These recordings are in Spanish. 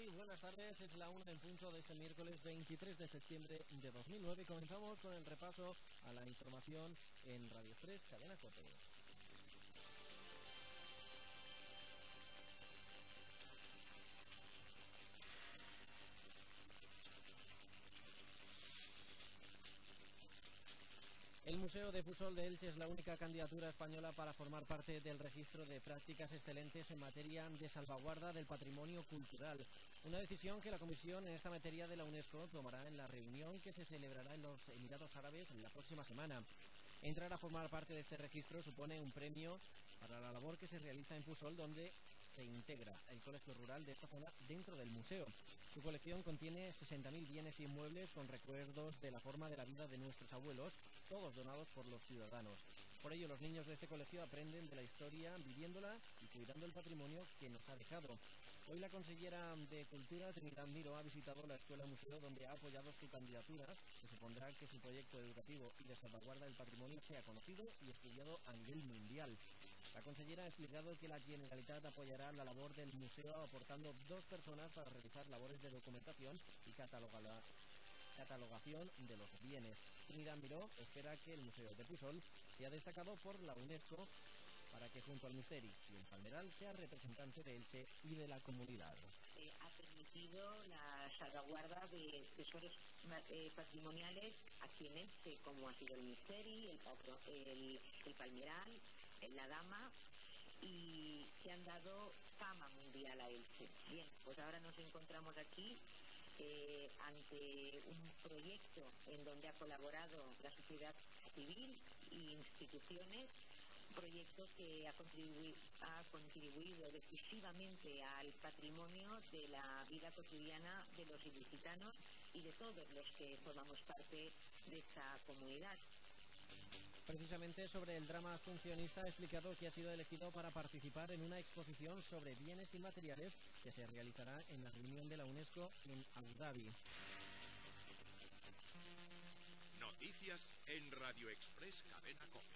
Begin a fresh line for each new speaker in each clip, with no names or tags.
tal? Buenas tardes, es la 1 en punto de este miércoles 23 de septiembre de 2009. Comenzamos con el repaso a la información en Radio 3, Cadena COPE. El Museo de Fútbol de Elche es la única candidatura española para formar parte del registro de prácticas excelentes en materia de salvaguarda del patrimonio cultural. Una decisión que la Comisión en esta materia de la UNESCO tomará en la reunión que se celebrará en los Emiratos Árabes la próxima semana. Entrar a formar parte de este registro supone un premio para la labor que se realiza en Fusol, donde se integra el colegio rural de esta zona dentro del museo. Su colección contiene 60.000 bienes inmuebles con recuerdos de la forma de la vida de nuestros abuelos, todos donados por los ciudadanos. Por ello, los niños de este colegio aprenden de la historia, viviéndola y cuidando el patrimonio que nos ha dejado. Hoy la consellera de Cultura, Trinidad Miró, ha visitado la escuela museo, donde ha apoyado su candidatura, que supondrá que su proyecto educativo y de salvaguarda del patrimonio sea conocido y estudiado a nivel mundial. La consellera ha explicado que la Generalitat apoyará la labor del museo aportando 2 personas para realizar labores de documentación y catalogación de los bienes. Trinidad Miró espera que el Museo de Fusol sea destacado por la UNESCO para que junto al Misteri y el Palmeral sea representante de Elche y de la comunidad.
Ha permitido la salvaguarda de tesoros patrimoniales aquí en Elche, como ha sido el Misteri, el Palmeral, la Dama, y se han dado fama mundial a Elche. Bien, pues ahora nos encontramos aquí ante un proyecto en donde ha colaborado la sociedad civil e instituciones, un proyecto que ha contribuido decisivamente al patrimonio de la vida cotidiana de los ilicitanos y de todos los que formamos parte de esta comunidad.
Precisamente sobre el drama asuncionista ha explicado que ha sido elegido para participar en una exposición sobre bienes inmateriales que se realizará en la reunión de la UNESCO en Abu Dhabi.
Noticias en Radio Express Cadena COPE.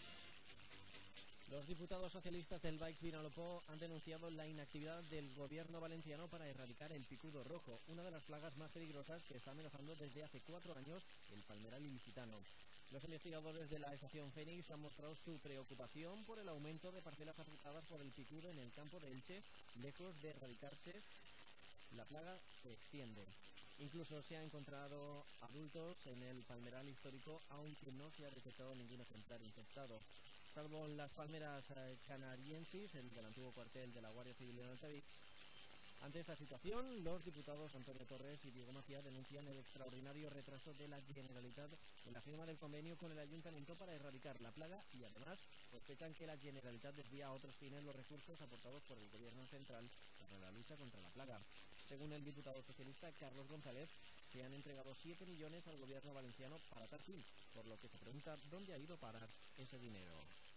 Los diputados socialistas del Baix Vinalopó han denunciado la inactividad del gobierno valenciano para erradicar el picudo rojo, una de las plagas más peligrosas que está amenazando desde hace 4 años el palmeral ilicitano. Los investigadores de la estación Fénix han mostrado su preocupación por el aumento de parcelas afectadas por el picudo en el campo de Elche. Lejos de erradicarse, la plaga se extiende. Incluso se han encontrado adultos en el palmeral histórico, aunque no se ha detectado ningún ejemplar infectado. Salvo en las palmeras canariensis, el del antiguo cuartel de la Guardia Civil en Altavix. Ante esta situación, los diputados Antonio Torres y Diego Macía denuncian el extraordinario retraso de la Generalitat en la firma del convenio con el Ayuntamiento para erradicar la plaga y además sospechan que la Generalitat desvía a otros fines los recursos aportados por el Gobierno central para la lucha contra la plaga. Según el diputado socialista Carlos González, se han entregado 7 millones al Gobierno valenciano para tal fin, por lo que se pregunta dónde ha ido a parar ese dinero.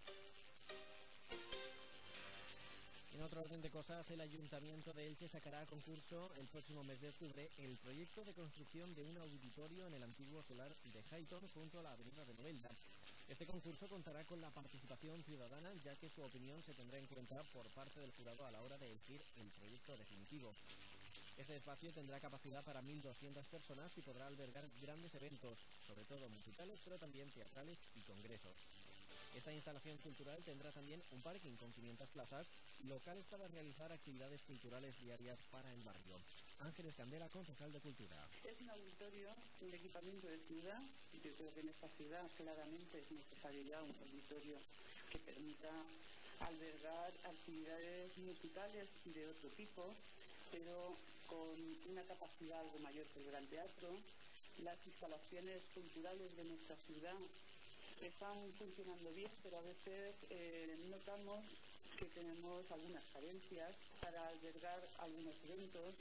En otro orden de cosas, el Ayuntamiento de Elche sacará a concurso el próximo mes de octubre el proyecto de construcción de un auditorio en el antiguo solar de Highton junto a la avenida de Novelda. Este concurso contará con la participación ciudadana, ya que su opinión se tendrá en cuenta por parte del jurado a la hora de elegir el proyecto definitivo. Este espacio tendrá capacidad para 1.200 personas y podrá albergar grandes eventos, sobre todo musicales, pero también teatrales y congresos. Esta instalación cultural tendrá también un parking con 500 plazas y locales para realizar actividades culturales diarias para el barrio. Ángeles Candela, concejal de Cultura.
Es un auditorio, un equipamiento de ciudad. Yo creo que en esta ciudad claramente es necesario ya un auditorio que permita albergar actividades musicales y de otro tipo, pero con una capacidad algo mayor que el Gran Teatro. Las instalaciones culturales de nuestra ciudad están funcionando bien, pero a veces notamos que tenemos algunas carencias para albergar algunos eventos.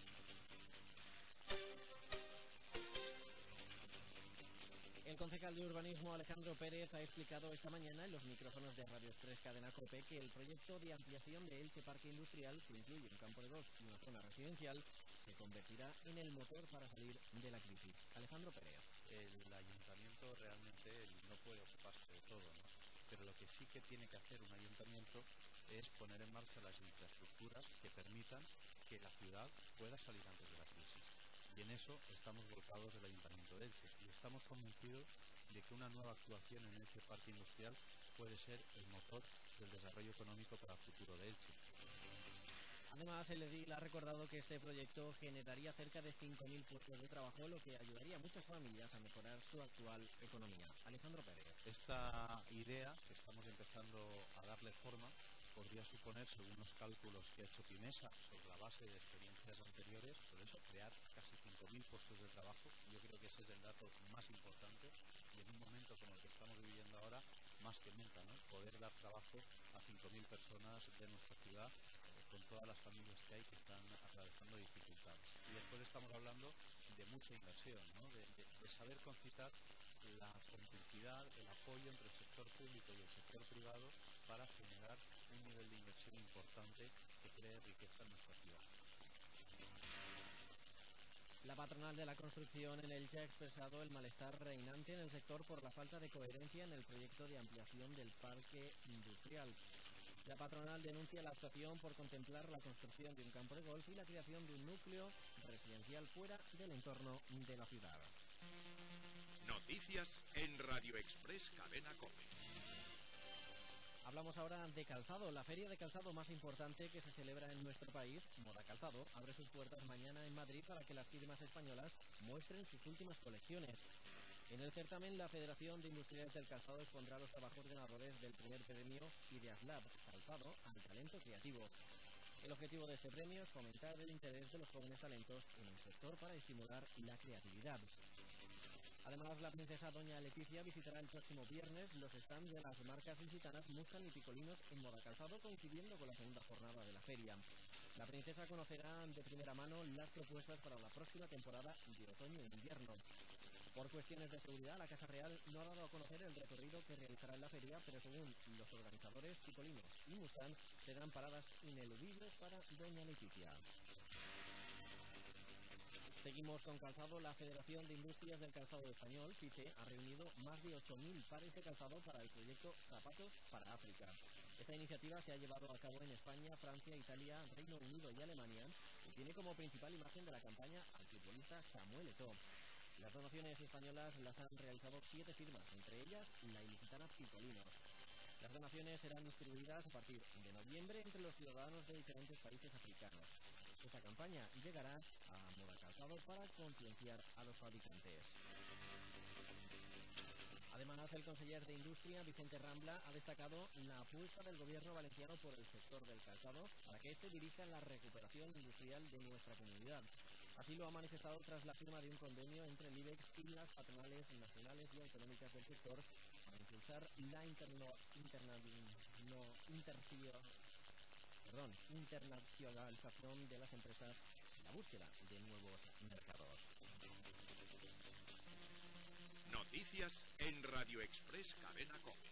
El concejal de Urbanismo Alejandro Pérez ha explicado esta mañana en los micrófonos de Radio Express Cadena COPE que el proyecto de ampliación de Elche Parque Industrial, que incluye un campo de golf y una zona residencial, se convertirá en el motor para salir de la crisis. Alejandro Pérez.
El ayuntamiento realmente no puede ocuparse de todo, ¿no? Pero lo que sí que tiene que hacer un ayuntamiento es poner en marcha las infraestructuras que permitan que la ciudad pueda salir antes de la crisis. Y en eso estamos volcados del Ayuntamiento de Elche y estamos convencidos de que una nueva actuación en Elche Parque Industrial puede ser el motor del desarrollo económico para el futuro de Elche.
Además, el edil ha recordado que este proyecto generaría cerca de 5.000 puestos de trabajo, lo que ayudaría a muchas familias a mejorar su actual economía. Alejandro Pérez.
Esta idea, que estamos empezando a darle forma, podría suponer, según los cálculos que ha hecho Pimesa sobre la base de experiencias anteriores, por eso crear casi 5.000 puestos de trabajo. Yo creo que ese es el dato más importante y en un momento como el que estamos viviendo ahora, más que nunca, ¿no? Poder dar trabajo a 5.000 personas de nuestra ciudad, con todas las familias que hay que están atravesando dificultades. Y después estamos hablando de mucha inversión, ¿no? de saber concitar la complicidad, el apoyo entre el sector público y el sector privado para generar un nivel de inversión importante que cree riqueza en nuestra ciudad.
La patronal de la construcción en Elche ha expresado el malestar reinante en el sector por la falta de coherencia en el proyecto de ampliación del parque industrial. La patronal denuncia la actuación por contemplar la construcción de un campo de golf y la creación de un núcleo residencial fuera del entorno de la ciudad.
Noticias en Radio Express Cadena COPE.
Hablamos ahora de calzado. La feria de calzado más importante que se celebra en nuestro país, Moda Calzado, abre sus puertas mañana en Madrid para que las firmas españolas muestren sus últimas colecciones. En el certamen, la Federación de Industriales del Calzado expondrá los trabajos ganadores del primer premio Ideaslab Calzado al talento creativo. El objetivo de este premio es fomentar el interés de los jóvenes talentos en el sector para estimular la creatividad. Además, la princesa Doña Leticia visitará el próximo viernes los stands de las marcas ilicitanas Mustang y Picolinos en Moda Calzado, coincidiendo con la segunda jornada de la feria. La princesa conocerá de primera mano las propuestas para la próxima temporada de otoño e invierno. Por cuestiones de seguridad, la Casa Real no ha dado a conocer el recorrido que realizará en la feria, pero según los organizadores, Picolinos y Mustang serán paradas ineludibles para Doña Leticia. Seguimos con calzado. La Federación de Industrias del Calzado Español, FICE, ha reunido más de 8.000 pares de calzado para el proyecto Zapatos para África. Esta iniciativa se ha llevado a cabo en España, Francia, Italia, Reino Unido y Alemania y tiene como principal imagen de la campaña al futbolista Samuel Eto'o. Las donaciones españolas las han realizado 7 firmas, entre ellas la ilicitana Picolinos. Las donaciones serán distribuidas a partir de noviembre entre los ciudadanos de diferentes países africanos. Esta campaña llegará a Moda Calzado para concienciar a los fabricantes. Además, el conseller de Industria, Vicente Rambla, ha destacado la apuesta del gobierno valenciano por el sector del calzado para que éste dirija la recuperación industrial de nuestra comunidad. Así lo ha manifestado tras la firma de un convenio entre el IBEX y las patronales nacionales y autonómicas del sector para impulsar la internacionalización de las empresas y la búsqueda de nuevos mercados.
Noticias en Radio Express Cadena COPE.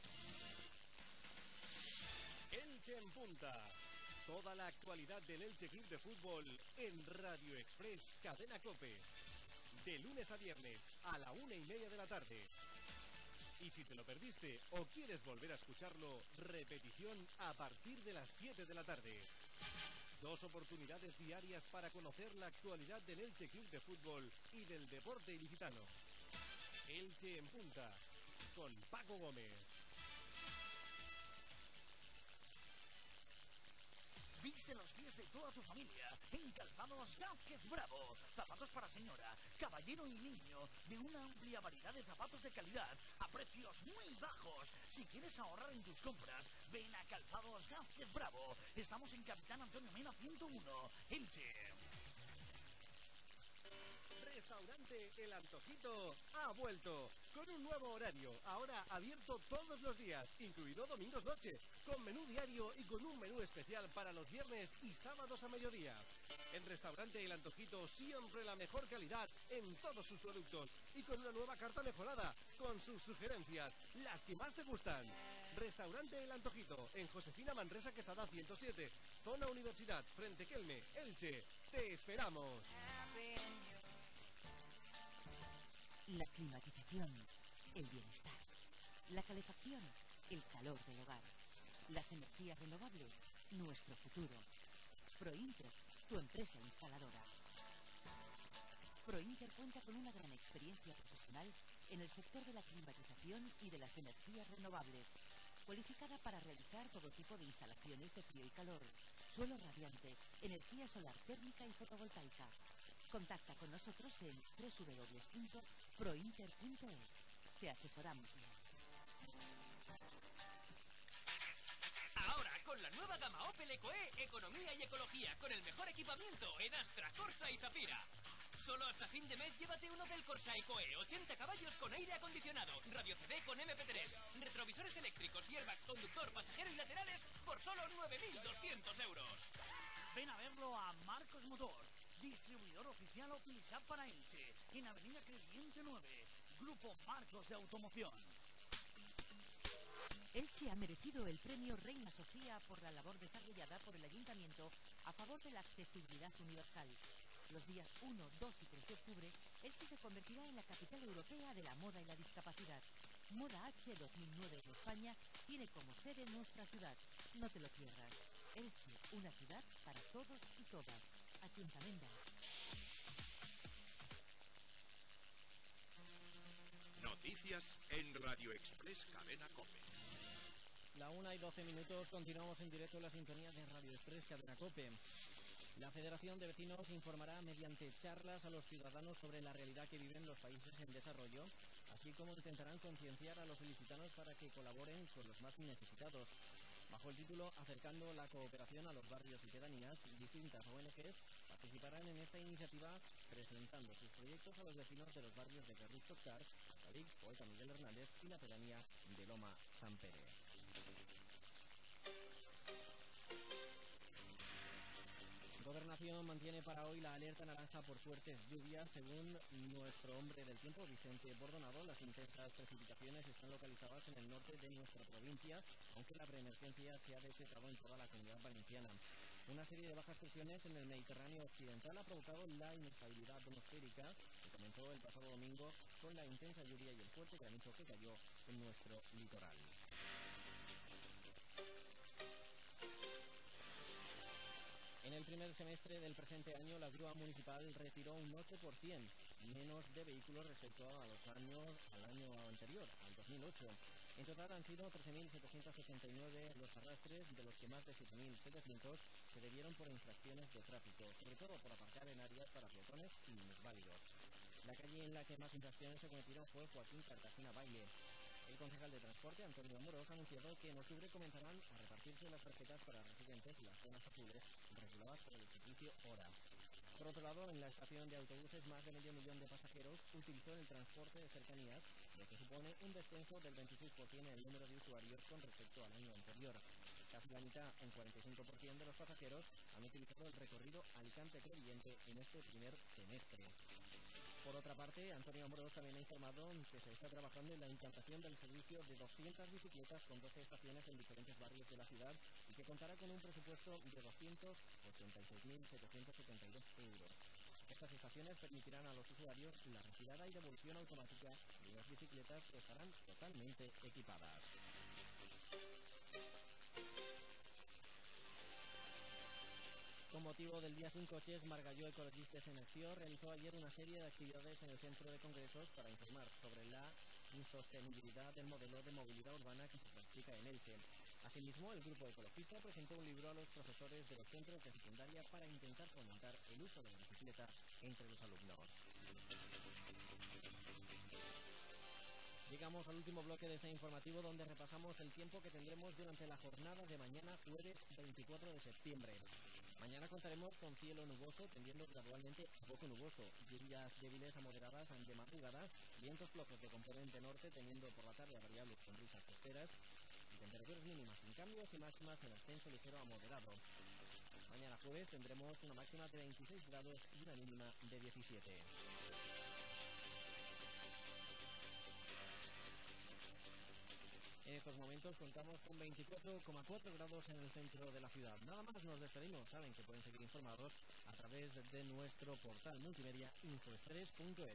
Elche en punta. Toda la actualidad del Elche Club de Fútbol en Radio Express Cadena COPE. De lunes a viernes a la 1:30 de la tarde. Y si te lo perdiste o quieres volver a escucharlo, repetición a partir de las 7 de la tarde. 2 oportunidades diarias para conocer la actualidad del Elche Club de Fútbol y del deporte ilicitano. Elche en punta, con Paco Gómez.
Viste los pies de toda tu familia en Calzados Gázquez Bravo. Zapatos para señora, caballero y niño, de una amplia variedad de zapatos de calidad a precios muy bajos. Si quieres ahorrar en tus compras, ven a Calzados Gázquez Bravo. Estamos en Capitán Antonio Mena 101, Elche.
Restaurante El Antojito ha vuelto con un nuevo horario, ahora abierto todos los días, incluido domingos noche, con menú diario y con un menú especial para los viernes y sábados a mediodía. En Restaurante El Antojito siempre la mejor calidad en todos sus productos y con una nueva carta mejorada, con sus sugerencias, las que más te gustan. Restaurante El Antojito, en Josefina Manresa Quesada 107, Zona Universidad, frente Kelme, Elche. ¡Te esperamos!
La climatización, el bienestar. La calefacción, el calor del hogar. Las energías renovables, nuestro futuro. Prointer, tu tu empresa instaladora. Prointer cuenta con una gran experiencia profesional en el sector de la climatización y de las energías renovables, cualificada para realizar todo tipo de instalaciones de frío y calor, suelo radiante, energía solar térmica y fotovoltaica. Contacta con nosotros en www.prointer.es. Te asesoramos bien.
Ahora, con la nueva gama Opel EcoE, economía y ecología, con el mejor equipamiento en Astra, Corsa y Zafira. Solo hasta fin de mes llévate un Opel Corsa EcoE, 80 caballos con aire acondicionado, radio CD con MP3, retrovisores eléctricos y airbags conductor, pasajero y laterales por solo 9.200 euros.
Ven a verlo a Marcos Motor, distribuidor oficial Opel y Saab para Elche, en Avenida Crevillente 9, Grupo Marcos de Automoción.
Elche ha merecido el premio Reina Sofía por la labor desarrollada por el Ayuntamiento a favor de la accesibilidad universal. Los días 1, 2 y 3 de octubre, Elche se convertirá en la capital europea de la moda y la discapacidad. Moda H 2009 en España tiene como sede nuestra ciudad. No te lo pierdas. Elche, una ciudad para todos y todas. Ayuntamiento.
Noticias en Radio Express Cadena COPE.
La 1:12, continuamos en directo en la sintonía de Radio Express Cadena COPE. La Federación de Vecinos informará mediante charlas a los ciudadanos sobre la realidad que viven los países en desarrollo, así como intentarán concienciar a los ilicitanos para que colaboren con los más necesitados. Bajo el título Acercando la cooperación a los barrios y pedanías, distintas ONGs participarán en esta iniciativa presentando sus proyectos a los vecinos de los barrios de Carrus Toscar, Cadix, Poeta Miguel Hernández y la pedanía de Loma San Pere. Gobernación mantiene para hoy la alerta naranja por fuertes lluvias. Según nuestro hombre del tiempo, Vicente Bordonado, las intensas precipitaciones están localizadas en el norte de nuestra provincia, aunque la preemergencia se ha detectado en toda la Comunidad Valenciana. Una serie de bajas presiones en el Mediterráneo occidental ha provocado la inestabilidad atmosférica que comenzó el pasado domingo con la intensa lluvia y el fuerte granizo que cayó en nuestro litoral. En el primer semestre del presente año, la grúa municipal retiró un 8% menos de vehículos respecto al año anterior, al 2008. En total han sido 13.789 los arrastres, de los que más de 7.700 se debieron por infracciones de tráfico, sobre todo por aparcar en áreas para peatones y minusválidos. La calle en la que más infracciones se cometieron fue Joaquín Cartagena Baile. El concejal de Transporte, Antonio Amorós, ha anunciado que en octubre comenzarán a repartirse las tarjetas para residentes y las zonas azules reguladas por el servicio Hora. Por otro lado, en la estación de autobuses, más de 500.000 de pasajeros utilizó el transporte de cercanías, lo que supone un descenso del 26% en el número de usuarios con respecto al año anterior. Casi la mitad, un 45% de los pasajeros, han utilizado el recorrido Alicante-Crevillente en este primer semestre. Por otra parte, Antonio Amorós también ha informado que se está trabajando en la implantación del servicio de 200 bicicletas con 12 estaciones en diferentes barrios de la ciudad y que contará con un presupuesto de 286.772 euros. Estas estaciones permitirán a los usuarios la retirada y devolución automática de las bicicletas que estarán totalmente equipadas. Con motivo del Día Sin Coches, Margalló Ecologistes en Acción realizó ayer una serie de actividades en el centro de congresos para informar sobre la insostenibilidad del modelo de movilidad urbana que se practica en Elche. Asimismo, el grupo ecologista presentó un libro a los profesores de los centros de secundaria para intentar fomentar el uso de la bicicleta entre los alumnos. Llegamos al último bloque de este informativo, donde repasamos el tiempo que tendremos durante la jornada de mañana, jueves 24 de septiembre. Mañana contaremos con cielo nuboso, tendiendo gradualmente a poco nuboso, lluvias débiles a moderadas de madrugada, vientos flojos de componente norte, teniendo por la tarde a variables con brisas costeras, y temperaturas mínimas sin cambios y máximas en ascenso ligero a moderado. Mañana jueves tendremos una máxima de 26 grados y una mínima de 17. En estos momentos contamos con 24,4 grados en el centro de la ciudad. Nada más, nos despedimos. Saben que pueden seguir informados a través de nuestro portal multimedia infoexpress.es.